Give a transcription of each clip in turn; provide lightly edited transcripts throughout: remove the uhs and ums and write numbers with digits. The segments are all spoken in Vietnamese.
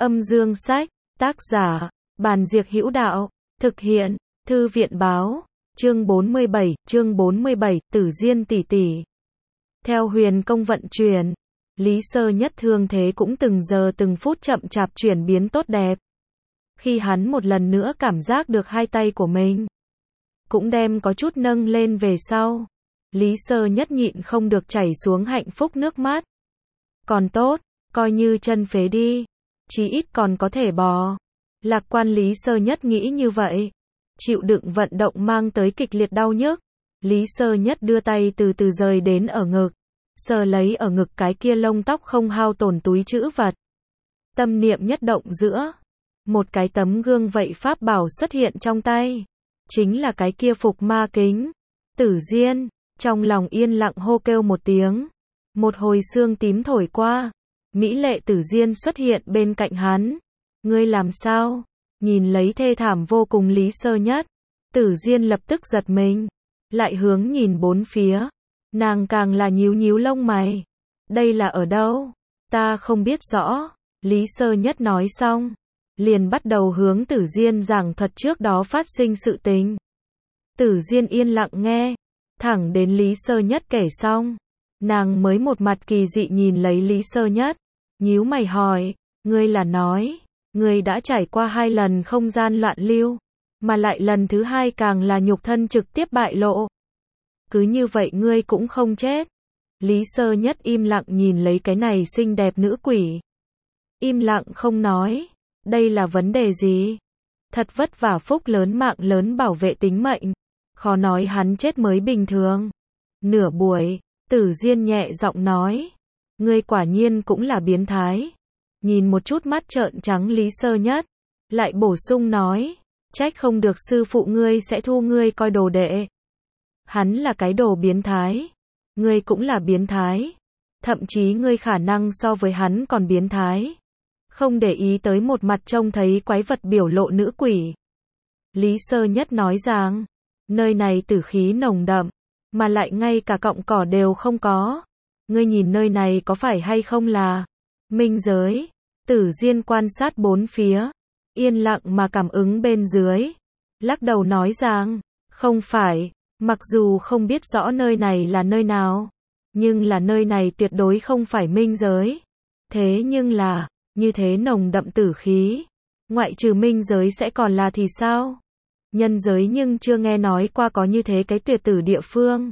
Âm dương sách, tác giả, Bàn Diệc Hữu Đạo, thực hiện, Thư viện báo, chương 47, Tử Diên tỷ tỷ. Theo huyền công vận chuyển, Lý Sơ Nhất thương thế cũng từng giờ từng phút chậm chạp chuyển biến tốt đẹp. Khi hắn một lần nữa cảm giác được hai tay của mình cũng đem có chút nâng lên về sau, Lý Sơ Nhất nhịn không được chảy xuống hạnh phúc nước mắt. Còn tốt, coi như chân phế đi, chí ít còn có thể bò. Lạc quan Lý Sơ Nhất nghĩ như vậy. Chịu đựng vận động mang tới kịch liệt đau nhức, Lý Sơ Nhất đưa tay từ từ rời đến ở ngực, sờ lấy ở ngực cái kia lông tóc không hao tổn túi trữ vật. Tâm niệm nhất động giữa, một cái tấm gương vậy pháp bảo xuất hiện trong tay, chính là cái kia phục ma kính. Tử Diên, trong lòng yên lặng hô kêu một tiếng, một hồi sương tím thổi qua, mỹ lệ Tử Diên xuất hiện bên cạnh hắn. Ngươi làm sao? Nhìn lấy thê thảm vô cùng Lý Sơ Nhất, Tử Diên lập tức giật mình, lại hướng nhìn bốn phía, nàng càng là nhíu nhíu lông mày. Đây là ở đâu? Ta không biết rõ. Lý Sơ Nhất nói xong, liền bắt đầu hướng Tử Diên giảng thuật trước đó phát sinh sự tình. Tử Diên yên lặng nghe, thẳng đến Lý Sơ Nhất kể xong, nàng mới một mặt kỳ dị nhìn lấy Lý Sơ Nhất, nhíu mày hỏi, ngươi là nói, ngươi đã trải qua 2 lần không gian loạn lưu, mà lại lần thứ 2 càng là nhục thân trực tiếp bại lộ. Cứ như vậy ngươi cũng không chết. Lý Sơ Nhất im lặng nhìn lấy cái này xinh đẹp nữ quỷ. Im lặng không nói, đây là vấn đề gì? Thật vất vả phúc lớn mạng lớn bảo vệ tính mệnh, khó nói hắn chết mới bình thường. Nửa buổi, Tử Diên nhẹ giọng nói, ngươi quả nhiên cũng là biến thái. Nhìn một chút mắt trợn trắng Lý Sơ Nhất, lại bổ sung nói, trách không được sư phụ ngươi sẽ thu ngươi coi đồ đệ. Hắn là cái đồ biến thái, ngươi cũng là biến thái, thậm chí ngươi khả năng so với hắn còn biến thái. Không để ý tới một mặt trông thấy quái vật biểu lộ nữ quỷ. Lý Sơ Nhất nói rằng, nơi này tử khí nồng đậm, mà lại ngay cả cọng cỏ đều không có. Ngươi nhìn nơi này có phải hay không là minh giới? Tử Diên quan sát bốn phía, yên lặng mà cảm ứng bên dưới, lắc đầu nói rằng, không phải, mặc dù không biết rõ nơi này là nơi nào, nhưng là nơi này tuyệt đối không phải minh giới. Thế nhưng là, như thế nồng đậm tử khí, ngoại trừ minh giới sẽ còn là thì sao? Nhân giới nhưng chưa nghe nói qua có như thế cái tuyệt tử địa phương.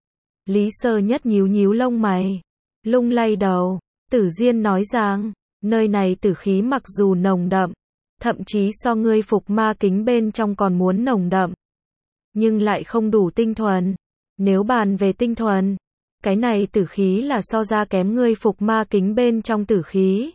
Lý Sơ Nhất nhíu nhíu lông mày, lung lay đầu. Tử Diên nói rằng, nơi này tử khí mặc dù nồng đậm, thậm chí so ngươi phục ma kính bên trong còn muốn nồng đậm, nhưng lại không đủ tinh thuần. Nếu bàn về tinh thuần, cái này tử khí là so ra kém ngươi phục ma kính bên trong tử khí.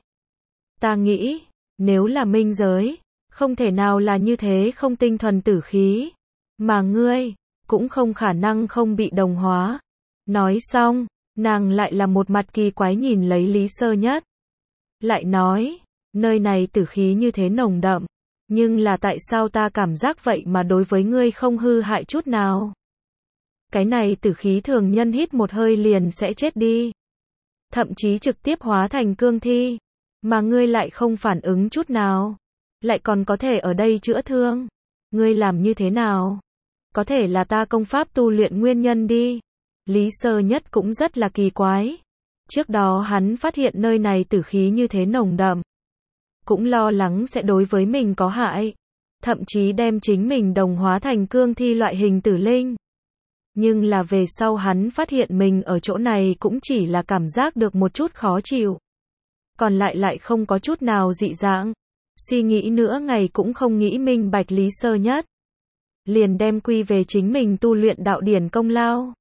Ta nghĩ, nếu là minh giới, không thể nào là như thế không tinh thuần tử khí, mà ngươi cũng không khả năng không bị đồng hóa. Nói xong, nàng lại là một mặt kỳ quái nhìn lấy Lý Sơ Nhất, lại nói, nơi này tử khí như thế nồng đậm, nhưng là tại sao ta cảm giác vậy mà đối với ngươi không hư hại chút nào? Cái này tử khí thường nhân hít một hơi liền sẽ chết đi, thậm chí trực tiếp hóa thành cương thi, mà ngươi lại không phản ứng chút nào, lại còn có thể ở đây chữa thương. Ngươi làm như thế nào? Có thể là ta công pháp tu luyện nguyên nhân đi. Lý Sơ Nhất cũng rất là kỳ quái. Trước đó hắn phát hiện nơi này tử khí như thế nồng đậm, cũng lo lắng sẽ đối với mình có hại, thậm chí đem chính mình đồng hóa thành cương thi loại hình tử linh. Nhưng là về sau hắn phát hiện mình ở chỗ này cũng chỉ là cảm giác được một chút khó chịu, còn lại không có chút nào dị dạng. Suy nghĩ nữa ngày cũng không nghĩ minh bạch Lý Sơ Nhất, liền đem quy về chính mình tu luyện đạo điển công lao.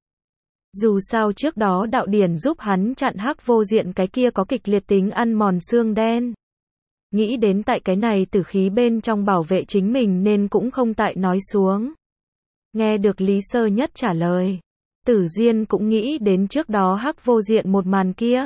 Dù sao trước đó đạo điển giúp hắn chặn hắc vô diện cái kia có kịch liệt tính ăn mòn xương đen. Nghĩ đến tại cái này tử khí bên trong bảo vệ chính mình nên cũng không tại nói xuống. Nghe được Lý Sơ Nhất trả lời, Tử Diên cũng nghĩ đến trước đó hắc vô diện một màn kia,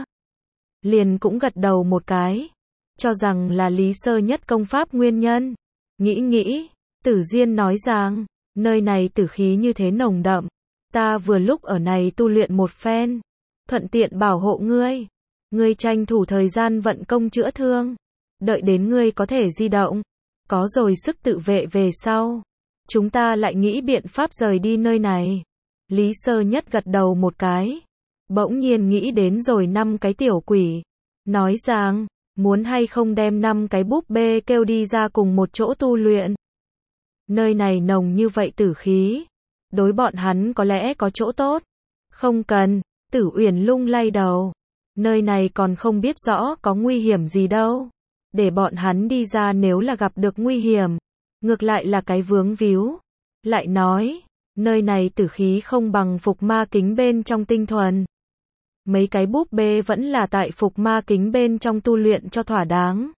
liền cũng gật đầu một cái, cho rằng là Lý Sơ Nhất công pháp nguyên nhân. Nghĩ, Tử Diên nói rằng, nơi này tử khí như thế nồng đậm, ta vừa lúc ở này tu luyện một phen, thuận tiện bảo hộ ngươi. Ngươi tranh thủ thời gian vận công chữa thương. đợi đến ngươi có thể di động, có rồi sức tự vệ về sau, chúng ta lại nghĩ biện pháp rời đi nơi này. Lý Sơ Nhất gật đầu một cái, bỗng nhiên nghĩ đến rồi 5 cái tiểu quỷ, nói rằng, muốn hay không đem 5 cái búp bê kêu đi ra cùng một chỗ tu luyện. Nơi này nồng như vậy tử khí, đối bọn hắn có lẽ có chỗ tốt. Không cần, Tử Uyển lung lay đầu, nơi này còn không biết rõ có nguy hiểm gì đâu. Để bọn hắn đi ra nếu là gặp được nguy hiểm, ngược lại là cái vướng víu. Lại nói, nơi này tử khí không bằng phục ma kính bên trong tinh thuần. Mấy cái búp bê vẫn là tại phục ma kính bên trong tu luyện cho thỏa đáng.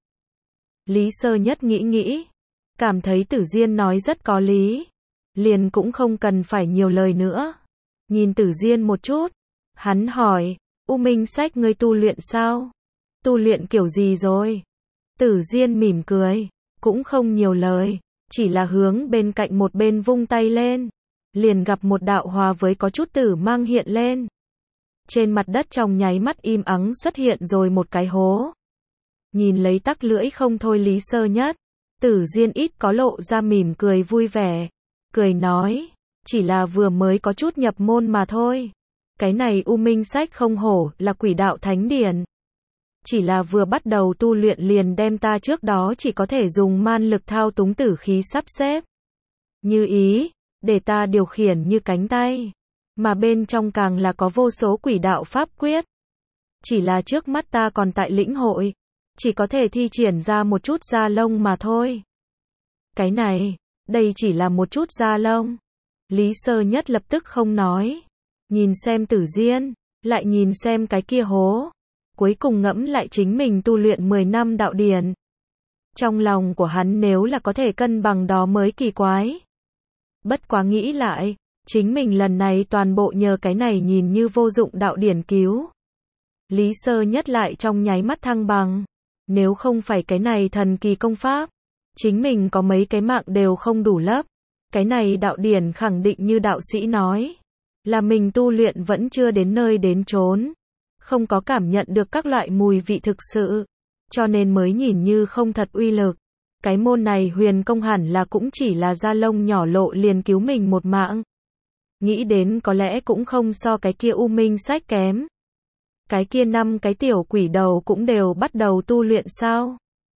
Lý Sơ Nhất nghĩ, cảm thấy Tử Diên nói rất có lý, liền cũng không cần phải nhiều lời nữa. Nhìn Tử Diên một chút, hắn hỏi, U Minh Sách ngươi tu luyện sao? Tu luyện kiểu gì rồi? Tử Diên mỉm cười, cũng không nhiều lời, chỉ là hướng bên cạnh một bên vung tay lên, liền gặp một đạo hòa với có chút tử mang hiện lên. Trên mặt đất trong nháy mắt im ắng xuất hiện rồi một cái hố. Nhìn lấy tắc lưỡi không thôi Lý Sơ Nhất, Tử Diên ít có lộ ra mỉm cười vui vẻ, cười nói, chỉ là vừa mới có chút nhập môn mà thôi. Cái này U Minh Sách không hổ là quỷ đạo thánh điển. Chỉ là vừa bắt đầu tu luyện liền đem ta trước đó chỉ có thể dùng man lực thao túng tử khí sắp xếp như ý, để ta điều khiển như cánh tay. Mà bên trong càng là có vô số quỷ đạo pháp quyết. Chỉ là trước mắt ta còn tại lĩnh hội, chỉ có thể thi triển ra một chút da lông mà thôi. Cái này, đây chỉ là một chút da lông. Lý Sơ Nhất lập tức không nói. Nhìn xem Tử Diên, lại nhìn xem cái kia hố. Cuối cùng ngẫm lại chính mình tu luyện 10 năm đạo điển. Trong lòng của hắn nếu là có thể cân bằng đó mới kỳ quái. Bất quá nghĩ lại, chính mình lần này toàn bộ nhờ cái này nhìn như vô dụng đạo điển cứu. Lý Sơ Nhất lại trong nháy mắt thăng bằng. Nếu không phải cái này thần kỳ công pháp, chính mình có mấy cái mạng đều không đủ lấp. Cái này đạo điển khẳng định như đạo sĩ nói, là mình tu luyện vẫn chưa đến nơi đến chốn, không có cảm nhận được các loại mùi vị thực sự, cho nên mới nhìn như không thật uy lực. Cái môn này huyền công hẳn là cũng chỉ là da lông nhỏ lộ liền cứu mình một mạng. Nghĩ đến có lẽ cũng không so cái kia U Minh Sách kém. Cái kia 5 cái tiểu quỷ đầu cũng đều bắt đầu tu luyện sao?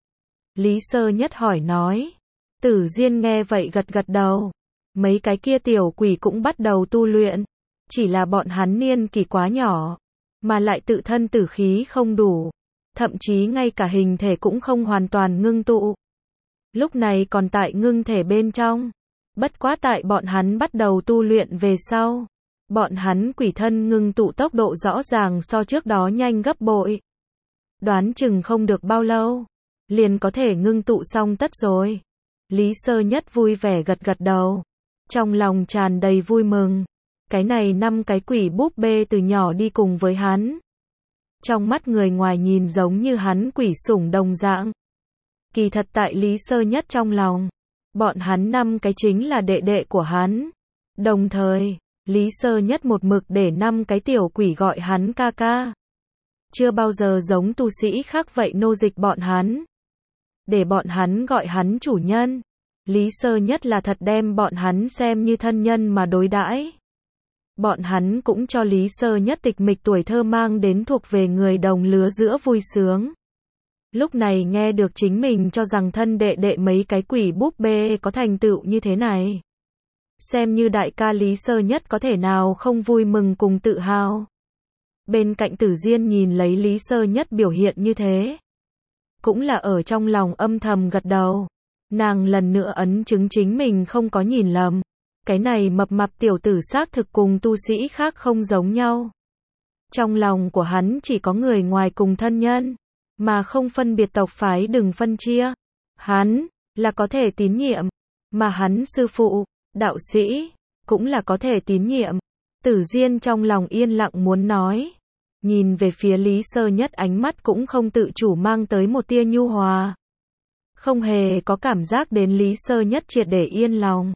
Lý Sơ Nhất hỏi nói. Tử Diên nghe vậy gật gật đầu. Mấy cái kia tiểu quỷ cũng bắt đầu tu luyện. Chỉ là bọn hắn niên kỷ quá nhỏ, mà lại tự thân tử khí không đủ. Thậm chí ngay cả hình thể cũng không hoàn toàn ngưng tụ. Lúc này còn tại ngưng thể bên trong. Bất quá tại bọn hắn bắt đầu tu luyện về sau, bọn hắn quỷ thân ngưng tụ tốc độ rõ ràng so trước đó nhanh gấp bội. Đoán chừng không được bao lâu, liền có thể ngưng tụ xong tất rồi. Lý Sơ Nhất vui vẻ gật gật đầu, trong lòng tràn đầy vui mừng. Cái này 5 cái quỷ búp bê từ nhỏ đi cùng với hắn. Trong mắt người ngoài nhìn giống như hắn quỷ sủng đồng dạng. Kỳ thật tại Lý Sơ Nhất trong lòng, bọn hắn 5 cái chính là đệ đệ của hắn. Đồng thời, Lý Sơ Nhất một mực để 5 cái tiểu quỷ gọi hắn ca ca. Chưa bao giờ giống tu sĩ khác vậy nô dịch bọn hắn. Để bọn hắn gọi hắn chủ nhân. Lý Sơ Nhất là thật đem bọn hắn xem như thân nhân mà đối đãi. Bọn hắn cũng cho Lý Sơ Nhất tịch mịch tuổi thơ mang đến thuộc về người đồng lứa giữa vui sướng. Lúc này nghe được chính mình cho rằng thân đệ đệ mấy cái quỷ búp bê có thành tựu như thế này. Xem như đại ca Lý Sơ Nhất có thể nào không vui mừng cùng tự hào. Bên cạnh Tử Diên nhìn lấy Lý Sơ Nhất biểu hiện như thế, cũng là ở trong lòng âm thầm gật đầu. Nàng lần nữa ấn chứng chính mình không có nhìn lầm. Cái này mập mạp tiểu tử xác thực cùng tu sĩ khác không giống nhau. Trong lòng của hắn chỉ có người ngoài cùng thân nhân, mà không phân biệt tộc phái đừng phân chia. Hắn là có thể tín nhiệm, mà hắn sư phụ, đạo sĩ, cũng là có thể tín nhiệm. Tử Diên trong lòng yên lặng muốn nói. Nhìn về phía Lý Sơ Nhất ánh mắt cũng không tự chủ mang tới một tia nhu hòa. Không hề có cảm giác đến Lý Sơ Nhất triệt để yên lòng.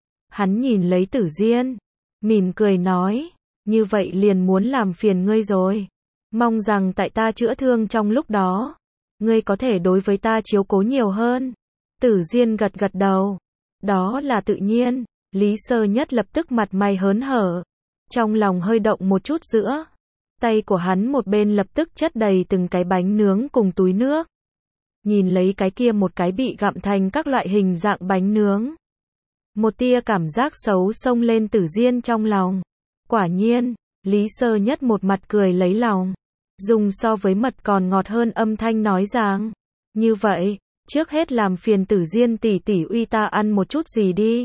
Hắn nhìn lấy Tử Diên, mỉm cười nói, như vậy liền muốn làm phiền ngươi rồi. Mong rằng tại ta chữa thương trong lúc đó, ngươi có thể đối với ta chiếu cố nhiều hơn. Tử Diên gật gật đầu. Đó là tự nhiên. Lý Sơ Nhất lập tức mặt mày hớn hở. Trong lòng hơi động một chút giữa. Tay của hắn một bên lập tức chất đầy từng cái bánh nướng cùng túi nước. Nhìn lấy cái kia một cái bị gặm thành các loại hình dạng bánh nướng. Một tia cảm giác xấu xông lên Tử Diên trong lòng. Quả nhiên, Lý Sơ Nhất một mặt cười lấy lòng. Dùng so với mật còn ngọt hơn âm thanh nói rằng. Như vậy, trước hết làm phiền Tử Diên tỷ tỷ uy ta ăn một chút gì đi.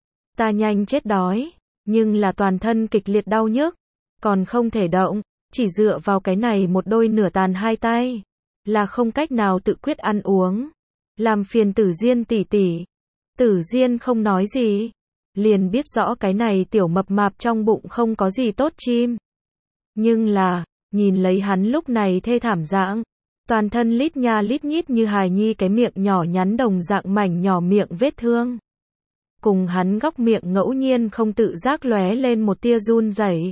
Ta nhanh chết đói, nhưng là toàn thân kịch liệt đau nhức. Còn không thể động, chỉ dựa vào cái này một đôi nửa tàn hai tay. Là không cách nào tự quyết ăn uống. Làm phiền Tử Diên tỷ tỷ. Tử Diên không nói gì. Liền biết rõ cái này tiểu mập mạp trong bụng không có gì tốt chim. Nhưng là, nhìn lấy hắn lúc này thê thảm dạng. Toàn thân lít nha lít nhít như hài nhi cái miệng nhỏ nhắn đồng dạng mảnh nhỏ miệng vết thương. Cùng hắn góc miệng ngẫu nhiên không tự giác lóe lên một tia run rẩy.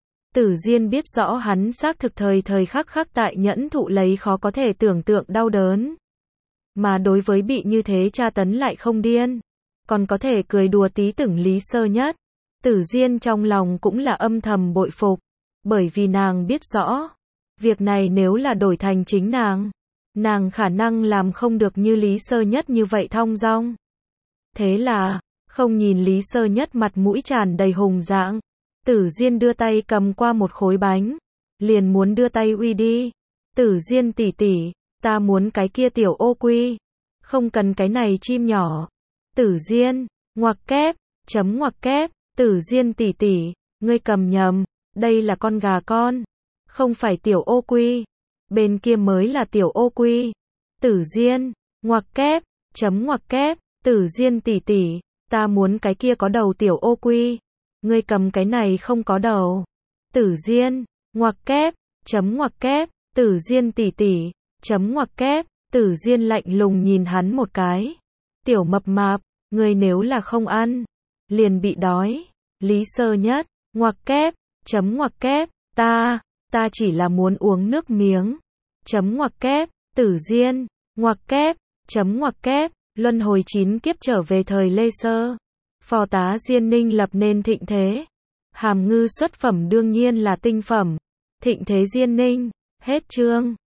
Tử Diên biết rõ hắn xác thực thời thời khắc khắc tại nhẫn thụ lấy khó có thể tưởng tượng đau đớn. Mà đối với bị như thế tra tấn lại không điên. Còn có thể cười đùa tí tưởng Lý Sơ Nhất. Tử Diên trong lòng cũng là âm thầm bội phục. Bởi vì nàng biết rõ. Việc này nếu là đổi thành chính nàng khả năng làm không được như Lý Sơ Nhất như vậy thong dong. Thế là, không nhìn Lý Sơ Nhất mặt mũi tràn đầy hùng dạng. Tử Diên đưa tay cầm qua một khối bánh. Liền muốn đưa tay uy đi. Tử Diên tỷ tỷ, ta muốn cái kia tiểu ô quy. Không cần cái này chim nhỏ. Tử Diên, ngoặc kép, chấm ngoặc kép, Tử Diên tỷ tỷ, ngươi cầm nhầm, đây là con gà con. Không phải tiểu ô quy. Bên kia mới là tiểu ô quy. Tử Diên, ngoặc kép, chấm ngoặc kép, Tử Diên tỷ tỷ, ta muốn cái kia có đầu tiểu ô quy. Ngươi cầm cái này không có đầu. Tử Diên, ngoặc kép, chấm ngoặc kép, Tử Diên tỷ tỷ, chấm ngoặc kép, Tử Diên lạnh lùng nhìn hắn một cái. Tiểu mập mạp, ngươi nếu là không ăn, liền bị đói. Lý Sơ Nhất, ngoặc kép, chấm ngoặc kép, ta chỉ là muốn uống nước miếng. Chấm ngoặc kép, Tử Diên, ngoặc kép, chấm ngoặc kép, luân hồi 9 kiếp trở về thời Lê Sơ. Phò tá Diên Ninh lập nên thịnh thế. Hàm ngư xuất phẩm đương nhiên là tinh phẩm. Thịnh thế Diên Ninh, hết chương.